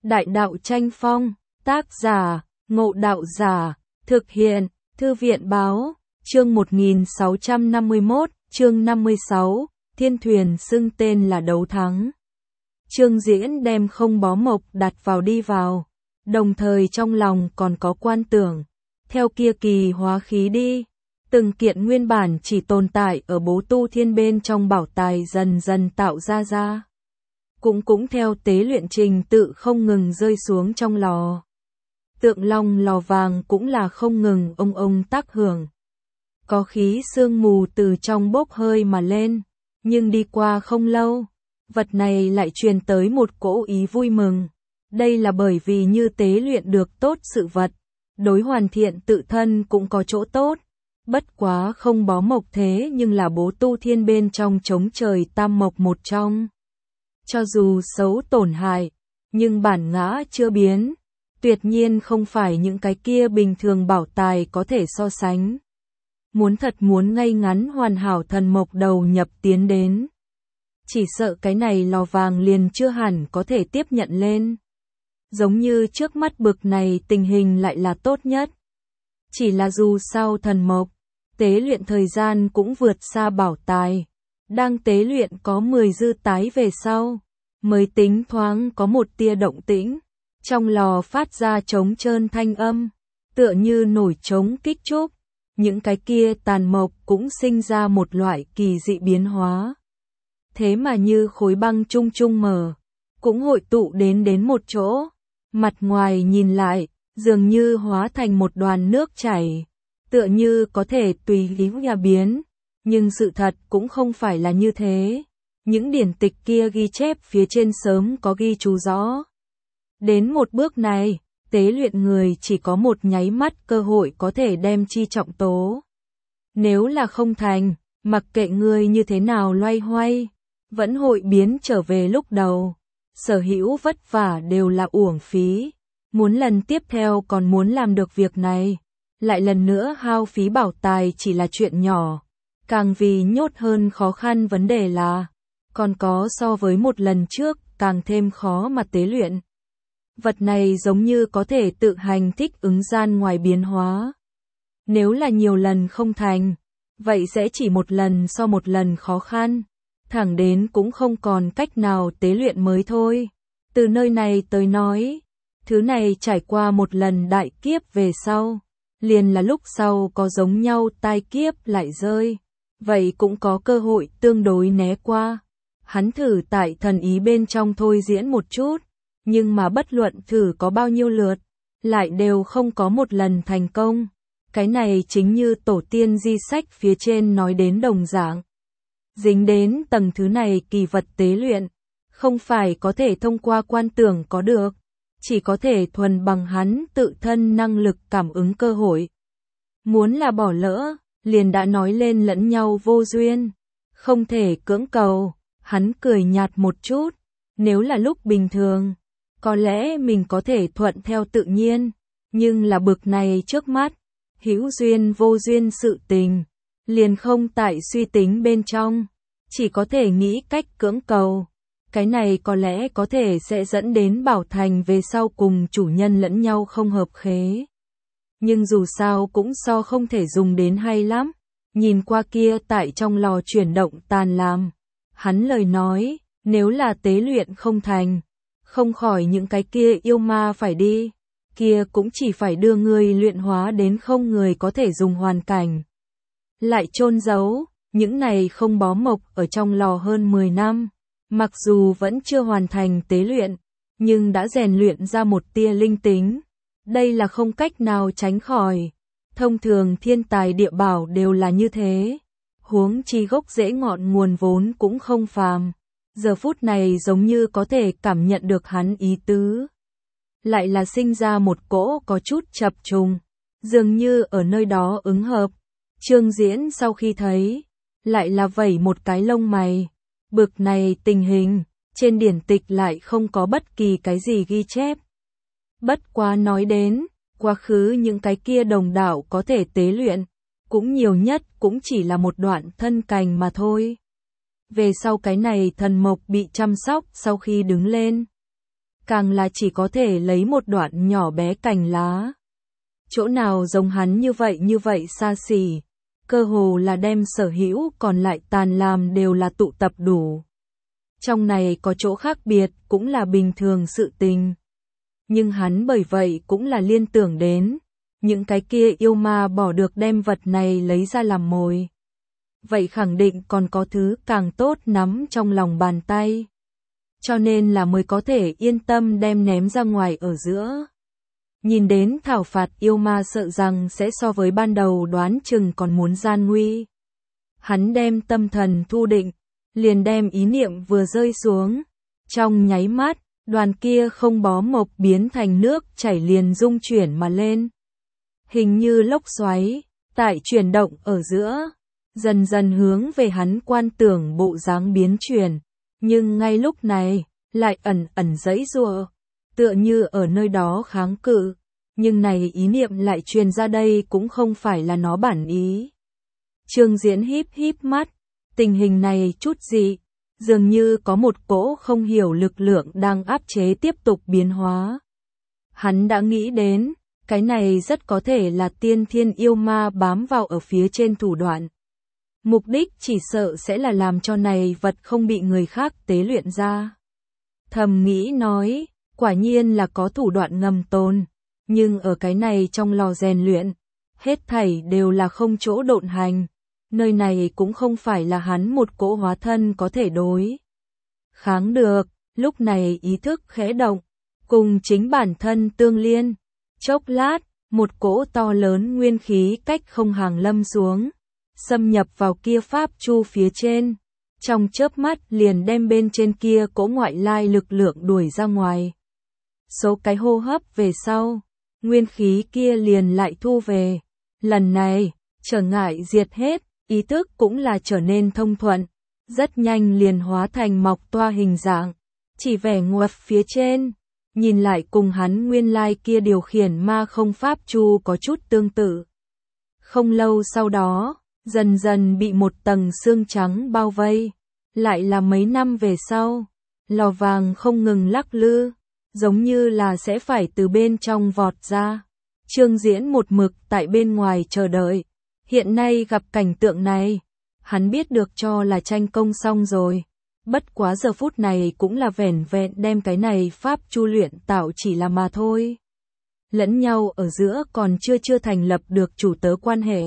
Đại đạo tranh phong, tác giả, Ngộ Đạo Giả, thực hiện, Thư viện báo, chương 1651, chương 56, Thiên Thuyền xưng tên là đấu thắng. Trương Diễn đem không bó mộc đặt vào đi vào, đồng thời trong lòng còn có quan tưởng, theo kia kỳ hóa khí đi. Từng kiện nguyên bản chỉ tồn tại ở bố tu thiên bên trong bảo tài dần dần tạo ra. Cũng theo tế luyện trình tự không ngừng rơi xuống trong lò. Tượng long lò vàng cũng là không ngừng ông tác hưởng. Có khí sương mù từ trong bốc hơi mà lên, nhưng đi qua không lâu, vật này lại truyền tới một cỗ ý vui mừng. Đây là bởi vì như tế luyện được tốt sự vật, đối hoàn thiện tự thân cũng có chỗ tốt. Bất quá không bó mộc thế nhưng là bố tu thiên bên trong chống trời tam mộc một trong. Cho dù xấu tổn hại, nhưng bản ngã chưa biến, tuyệt nhiên không phải những cái kia bình thường bảo tài có thể so sánh. Muốn ngay ngắn hoàn hảo thần mộc đầu nhập tiến đến. Chỉ sợ cái này lò vàng liền chưa hẳn có thể tiếp nhận lên. Giống như trước mắt bực này tình hình lại là tốt nhất. Chỉ là dù sao thần mộc, tế luyện thời gian cũng vượt xa bảo tài. Đang tế luyện có 10 dư tái về sau, mới tính thoáng có một tia động tĩnh. Trong lò phát ra trống trơn thanh âm, tựa như nổi trống kích trúc. Những cái kia tàn mộc cũng sinh ra một loại kỳ dị biến hóa. Thế mà như khối băng chung chung mở, cũng hội tụ đến một chỗ. Mặt ngoài nhìn lại, dường như hóa thành một đoàn nước chảy, tựa như có thể tùy ý nhà biến. Nhưng sự thật cũng không phải là như thế. Những điển tịch kia ghi chép phía trên sớm có ghi chú rõ. Đến một bước này, tế luyện người chỉ có một nháy mắt cơ hội có thể đem chi trọng tố. Nếu là không thành, mặc kệ người như thế nào loay hoay, vẫn hội biến trở về lúc đầu. Sở hữu vất vả đều là uổng phí. Muốn lần tiếp theo còn muốn làm được việc này, lại lần nữa hao phí bảo tài chỉ là chuyện nhỏ. Càng vì nhốt hơn khó khăn vấn đề là, còn có so với một lần trước càng thêm khó mà tế luyện. Vật này giống như có thể tự hành thích ứng gian ngoài biến hóa. Nếu là nhiều lần không thành, vậy sẽ chỉ một lần so một lần khó khăn, thẳng đến cũng không còn cách nào tế luyện mới thôi. Từ nơi này tới nói, thứ này trải qua một lần đại kiếp về sau, liền là lúc sau có giống nhau tai kiếp lại rơi, vậy cũng có cơ hội tương đối né qua. Hắn thử tại thần ý bên trong thôi diễn một chút, nhưng mà bất luận thử có bao nhiêu lượt, lại đều không có một lần thành công. Cái này chính như tổ tiên di sách phía trên nói đến đồng dạng. Dính đến tầng thứ này kỳ vật tế luyện, không phải có thể thông qua quan tưởng có được, chỉ có thể thuần bằng hắn tự thân năng lực cảm ứng cơ hội. Muốn là bỏ lỡ, liền đã nói lên lẫn nhau vô duyên, không thể cưỡng cầu. Hắn cười nhạt một chút, nếu là lúc bình thường, có lẽ mình có thể thuận theo tự nhiên, nhưng là bực này trước mắt, hữu duyên vô duyên sự tình, liền không tại suy tính bên trong, chỉ có thể nghĩ cách cưỡng cầu. Cái này có lẽ có thể sẽ dẫn đến bảo thành về sau cùng chủ nhân lẫn nhau không hợp khế. Nhưng dù sao cũng so không thể dùng đến hay lắm, nhìn qua kia tại trong lò chuyển động tàn làm. Hắn lời nói, nếu là tế luyện không thành, không khỏi những cái kia yêu ma phải đi, kia cũng chỉ phải đưa người luyện hóa đến không người có thể dùng hoàn cảnh. Lại chôn giấu, những này không bó mộc ở trong lò hơn 10 năm, mặc dù vẫn chưa hoàn thành tế luyện, nhưng đã rèn luyện ra một tia linh tính. Đây là không cách nào tránh khỏi. Thông thường thiên tài địa bảo đều là như thế. Huống chi gốc rễ ngọn nguồn vốn cũng không phàm. Giờ phút này giống như có thể cảm nhận được hắn ý tứ. Lại là sinh ra một cỗ có chút chập trùng, dường như ở nơi đó ứng hợp. Trương Diễn sau khi thấy, lại là vẩy một cái lông mày. Bực này tình hình, trên điển tịch lại không có bất kỳ cái gì ghi chép. Bất quá nói đến, quá khứ những cái kia đồng đạo có thể tế luyện, cũng nhiều nhất cũng chỉ là một đoạn thân cành mà thôi. Về sau cái này thần mộc bị chăm sóc sau khi đứng lên, càng là chỉ có thể lấy một đoạn nhỏ bé cành lá. Chỗ nào giống hắn như vậy xa xỉ, cơ hồ là đem sở hữu còn lại tàn làm đều là tụ tập đủ. Trong này có chỗ khác biệt cũng là bình thường sự tình. Nhưng hắn bởi vậy cũng là liên tưởng đến, những cái kia yêu ma bỏ được đem vật này lấy ra làm mồi. Vậy khẳng định còn có thứ càng tốt nắm trong lòng bàn tay. Cho nên là mới có thể yên tâm đem ném ra ngoài ở giữa. Nhìn đến thảo phạt yêu ma sợ rằng sẽ so với ban đầu đoán chừng còn muốn gian nguy. Hắn đem tâm thần thu định, liền đem ý niệm vừa rơi xuống. Trong nháy mắt, đoàn kia không bó mộc biến thành nước chảy liền rung chuyển mà lên. Hình như lốc xoáy, tại chuyển động ở giữa, dần dần hướng về hắn quan tưởng bộ dáng biến chuyển. Nhưng ngay lúc này, lại ẩn giãy giụa, tựa như ở nơi đó kháng cự. Nhưng này ý niệm lại truyền ra đây cũng không phải là nó bản ý. Trương Diễn híp mắt, tình hình này chút gì, dường như có một cỗ không hiểu lực lượng đang áp chế tiếp tục biến hóa. Hắn đã nghĩ đến, cái này rất có thể là tiên thiên yêu ma bám vào ở phía trên thủ đoạn. Mục đích chỉ sợ sẽ là làm cho này vật không bị người khác tế luyện ra. Thầm nghĩ nói, quả nhiên là có thủ đoạn ngầm tồn, nhưng ở cái này trong lò rèn luyện, hết thảy đều là không chỗ độn hành. Nơi này cũng không phải là hắn một cỗ hóa thân có thể đối kháng được. Lúc này ý thức khẽ động, cùng chính bản thân tương liên. Chốc lát, một cỗ to lớn nguyên khí cách không hàng lâm xuống, xâm nhập vào kia pháp chu phía trên. Trong chớp mắt liền đem bên trên kia cỗ ngoại lai lực lượng đuổi ra ngoài. Số cái hô hấp về sau, nguyên khí kia liền lại thu về. Lần này, trở ngại diệt hết, ý thức cũng là trở nên thông thuận, rất nhanh liền hóa thành mọc toa hình dạng, chỉ vẻ ngoặt phía trên, nhìn lại cùng hắn nguyên lai kia điều khiển ma không pháp chu có chút tương tự. Không lâu sau đó, dần dần bị một tầng xương trắng bao vây, lại là mấy năm về sau, lò vàng không ngừng lắc lư, giống như là sẽ phải từ bên trong vọt ra. Trương Diễn một mực tại bên ngoài chờ đợi. Hiện nay gặp cảnh tượng này, hắn biết được cho là tranh công xong rồi. Bất quá giờ phút này cũng là vẻn vẹn đem cái này pháp chu luyện tạo chỉ là mà thôi. Lẫn nhau ở giữa còn chưa thành lập được chủ tớ quan hệ.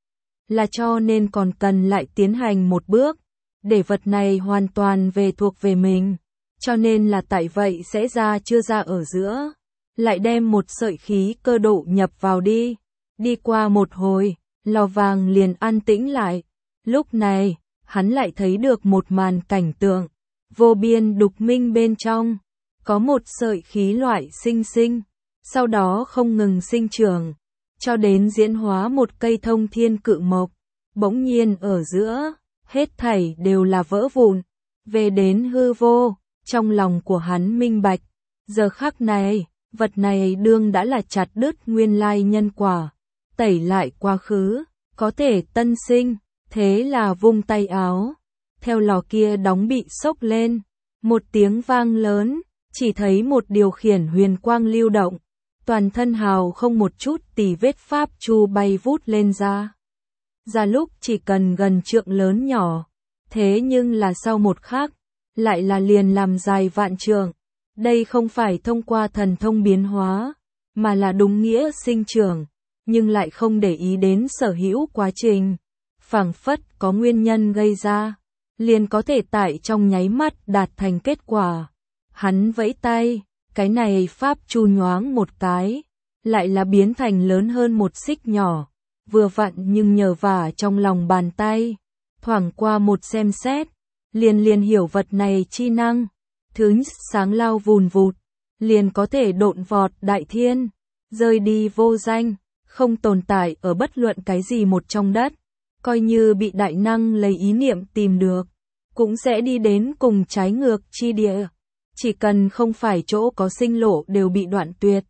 Là cho nên còn cần lại tiến hành một bước, để vật này hoàn toàn về thuộc về mình. Cho nên là tại vậy sẽ chưa ra ở giữa. Lại đem một sợi khí cơ độ nhập vào đi. Đi qua một hồi, lò vàng liền an tĩnh lại. Lúc này, hắn lại thấy được một màn cảnh tượng. Vô biên đục minh bên trong, có một sợi khí loại sinh, sau đó không ngừng sinh trưởng, cho đến diễn hóa một cây thông thiên cự mộc. Bỗng nhiên ở giữa, hết thảy đều là vỡ vụn, về đến hư vô. Trong lòng của hắn minh bạch, giờ khắc này, vật này đương đã là chặt đứt nguyên lai nhân quả, tẩy lại quá khứ, có thể tân sinh. Thế là vung tay áo, theo lò kia đóng bị xốc lên, một tiếng vang lớn, chỉ thấy một điều khiển huyền quang lưu động, toàn thân hào không một chút tì vết pháp chu bay vút lên ra. Ra lúc chỉ cần gần trượng lớn nhỏ, thế nhưng là sau một khắc, lại là liền làm dài vạn trượng. Đây không phải thông qua thần thông biến hóa, mà là đúng nghĩa sinh trưởng, nhưng lại không để ý đến sở hữu quá trình. Phảng phất có nguyên nhân gây ra, liền có thể tại trong nháy mắt đạt thành kết quả. Hắn vẫy tay, cái này pháp chu nhoáng một cái, lại là biến thành lớn hơn một xích nhỏ, vừa vặn nhưng nhờ vả trong lòng bàn tay, thoảng qua một xem xét, liền hiểu vật này chi năng, thứ sáng lao vùn vụt, liền có thể độn vọt đại thiên, rơi đi vô danh, không tồn tại ở bất luận cái gì một trong đất. Coi như bị đại năng lấy ý niệm tìm được, cũng sẽ đi đến cùng trái ngược chi địa. Chỉ cần không phải chỗ có sinh lộ đều bị đoạn tuyệt.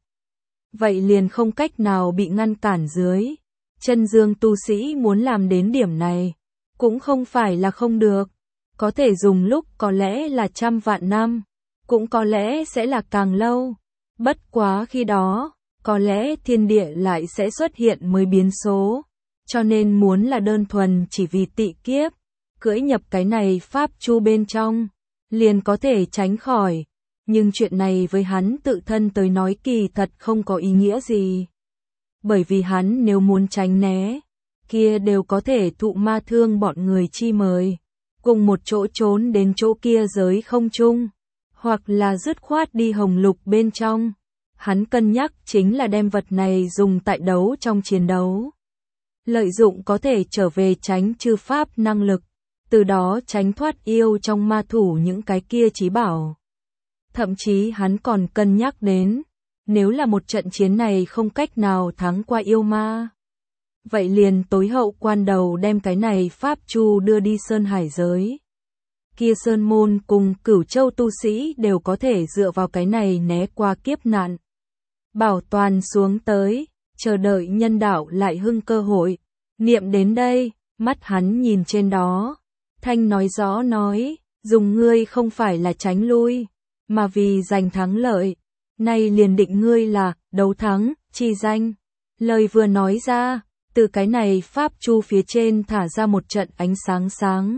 Vậy liền không cách nào bị ngăn cản dưới. Chân dương tu sĩ muốn làm đến điểm này, cũng không phải là không được. Có thể dùng lúc có lẽ là trăm vạn năm, cũng có lẽ sẽ là càng lâu. Bất quá khi đó, có lẽ thiên địa lại sẽ xuất hiện mới biến số. Cho nên muốn là đơn thuần chỉ vì tị kiếp, cưỡi nhập cái này pháp chu bên trong, liền có thể tránh khỏi. Nhưng chuyện này với hắn tự thân tới nói kỳ thật không có ý nghĩa gì. Bởi vì hắn nếu muốn tránh né, kia đều có thể thụ ma thương bọn người chi mời, cùng một chỗ trốn đến chỗ kia giới không chung, hoặc là dứt khoát đi hồng lục bên trong. Hắn cân nhắc chính là đem vật này dùng tại đấu trong chiến đấu. Lợi dụng có thể trở về tránh chư pháp năng lực, từ đó tránh thoát yêu trong ma thủ những cái kia chí bảo. Thậm chí hắn còn cân nhắc đến, nếu là một trận chiến này không cách nào thắng qua yêu ma, vậy liền tối hậu quan đầu đem cái này pháp chu đưa đi Sơn Hải giới. Kia Sơn Môn cùng Cửu Châu tu sĩ đều có thể dựa vào cái này né qua kiếp nạn. Bảo toàn xuống tới, chờ đợi nhân đạo lại hưng cơ hội. Niệm đến đây, mắt hắn nhìn trên đó. Thanh nói rõ nói, dùng ngươi không phải là tránh lui, mà vì giành thắng lợi. Nay liền định ngươi là đấu thắng, chi danh. Lời vừa nói ra, từ cái này pháp chu phía trên thả ra một trận ánh sáng sáng.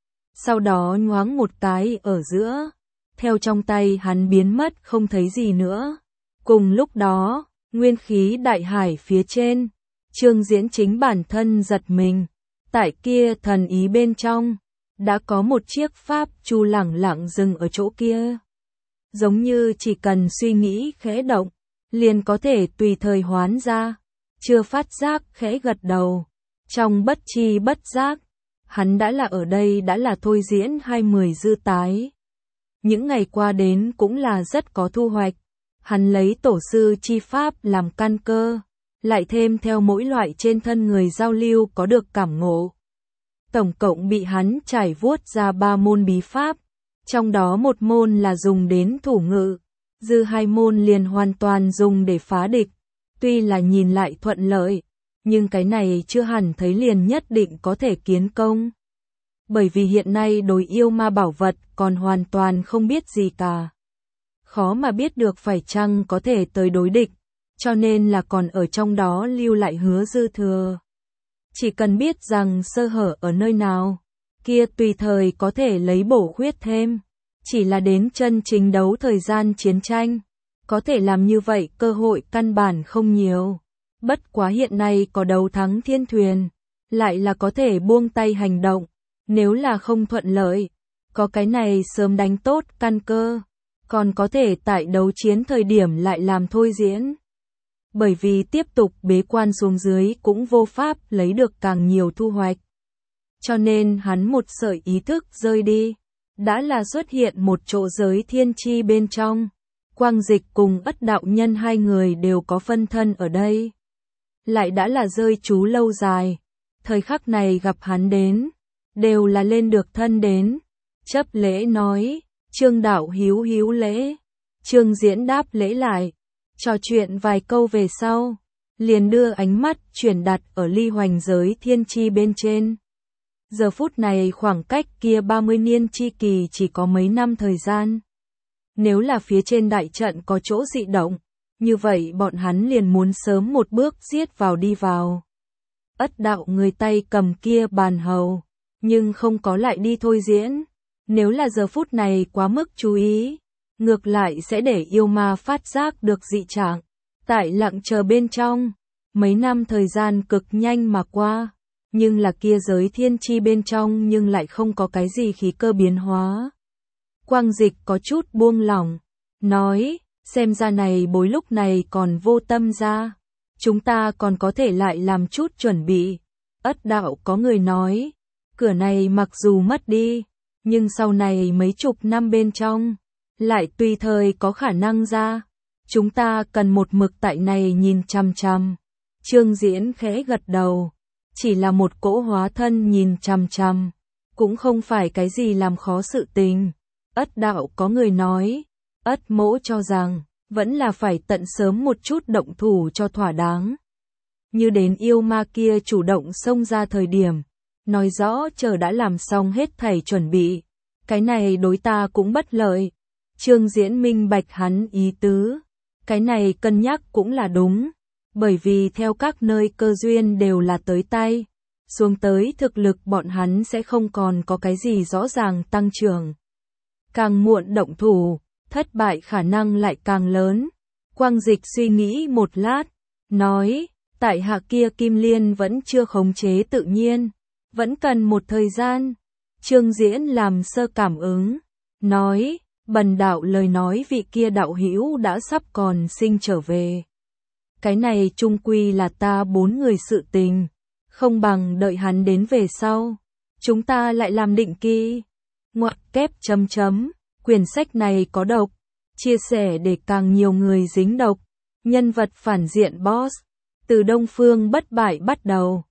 Sau đó nhoáng một cái ở giữa, theo trong tay hắn biến mất không thấy gì nữa. Cùng lúc đó, nguyên khí đại hải phía trên, Trương Diễn chính bản thân giật mình, tại kia thần ý bên trong, đã có một chiếc pháp chu lẳng lặng dừng ở chỗ kia. Giống như chỉ cần suy nghĩ khẽ động, liền có thể tùy thời hoán ra, chưa phát giác khẽ gật đầu. Trong bất chi bất giác, hắn đã là ở đây đã là thôi diễn 20 dư tái. Những ngày qua đến cũng là rất có thu hoạch. Hắn lấy tổ sư chi pháp làm căn cơ, lại thêm theo mỗi loại trên thân người giao lưu có được cảm ngộ. Tổng cộng bị hắn trải vuốt ra 3 môn bí pháp, trong đó một môn là dùng đến thủ ngự, dư 2 môn liền hoàn toàn dùng để phá địch. Tuy là nhìn lại thuận lợi, nhưng cái này chưa hẳn thấy liền nhất định có thể kiến công. Bởi vì hiện nay đối yêu ma bảo vật còn hoàn toàn không biết gì cả. Khó mà biết được phải chăng có thể tới đối địch, cho nên là còn ở trong đó lưu lại hứa dư thừa. Chỉ cần biết rằng sơ hở ở nơi nào, kia tùy thời có thể lấy bổ khuyết thêm. Chỉ là đến chân chính đấu thời gian chiến tranh, có thể làm như vậy cơ hội căn bản không nhiều. Bất quá hiện nay có đấu thắng thiên thuyền, lại là có thể buông tay hành động. Nếu là không thuận lợi, có cái này sớm đánh tốt căn cơ, còn có thể tại đấu chiến thời điểm lại làm thôi diễn. Bởi vì tiếp tục bế quan xuống dưới cũng vô pháp lấy được càng nhiều thu hoạch. Cho nên hắn một sợi ý thức rơi đi, đã là xuất hiện một chỗ giới thiên chi bên trong. Quang Dịch cùng Ất đạo nhân hai người đều có phân thân ở đây. Lại đã là rơi trú lâu dài, thời khắc này gặp hắn đến, đều là lên được thân đến. Chấp lễ nói, Trương đạo hiếu hiếu lễ. Trương Diễn đáp lễ lại, trò chuyện vài câu về sau, liền đưa ánh mắt chuyển đặt ở ly hoành giới thiên chi bên trên. Giờ phút này khoảng cách kia 30 niên chi kỳ chỉ có mấy năm thời gian. Nếu là phía trên đại trận có chỗ dị động, như vậy bọn hắn liền muốn sớm một bước giết vào đi vào. Ất đạo người tay cầm kia bàn hầu, nhưng không có lại đi thôi diễn. Nếu là giờ phút này quá mức chú ý, ngược lại sẽ để yêu ma phát giác được dị trạng. Tại lặng chờ bên trong, mấy năm thời gian cực nhanh mà qua, nhưng là kia giới thiên chi bên trong nhưng lại không có cái gì khí cơ biến hóa. Quang Dịch có chút buông lỏng, nói, xem ra này bối lúc này còn vô tâm ra, chúng ta còn có thể lại làm chút chuẩn bị. Ất đạo có người nói, cửa này mặc dù mất đi, nhưng sau này mấy chục năm bên trong, lại tùy thời có khả năng ra. Chúng ta cần một mực tại này nhìn chằm chằm. Trương Diễn khẽ gật đầu, chỉ là một cỗ hóa thân nhìn chằm chằm, cũng không phải cái gì làm khó sự tình. Ất đạo có người nói, Ất mỗ cho rằng, vẫn là phải tận sớm một chút động thủ cho thỏa đáng. Như đến yêu ma kia chủ động xông ra thời điểm, nói rõ chờ đã làm xong hết thảy chuẩn bị, cái này đối ta cũng bất lợi. Trương Diễn minh bạch hắn ý tứ. Cái này cân nhắc cũng là đúng. Bởi vì theo các nơi cơ duyên đều là tới tay. Xuống tới thực lực bọn hắn sẽ không còn có cái gì rõ ràng tăng trưởng. Càng muộn động thủ, thất bại khả năng lại càng lớn. Quang Dịch suy nghĩ một lát, nói, tại hạ kia Kim Liên vẫn chưa khống chế tự nhiên, vẫn cần một thời gian. Trương Diễn làm sơ cảm ứng, nói, bần đạo lời nói vị kia đạo hữu đã sắp còn sinh trở về. Cái này chung quy là ta 4 người sự tình, không bằng đợi hắn đến về sau. Chúng ta lại làm định kỳ. Ngoặc kép chấm chấm, quyển sách này có độc, chia sẻ để càng nhiều người dính độc. Nhân vật phản diện boss, từ Đông Phương bất bại bắt đầu.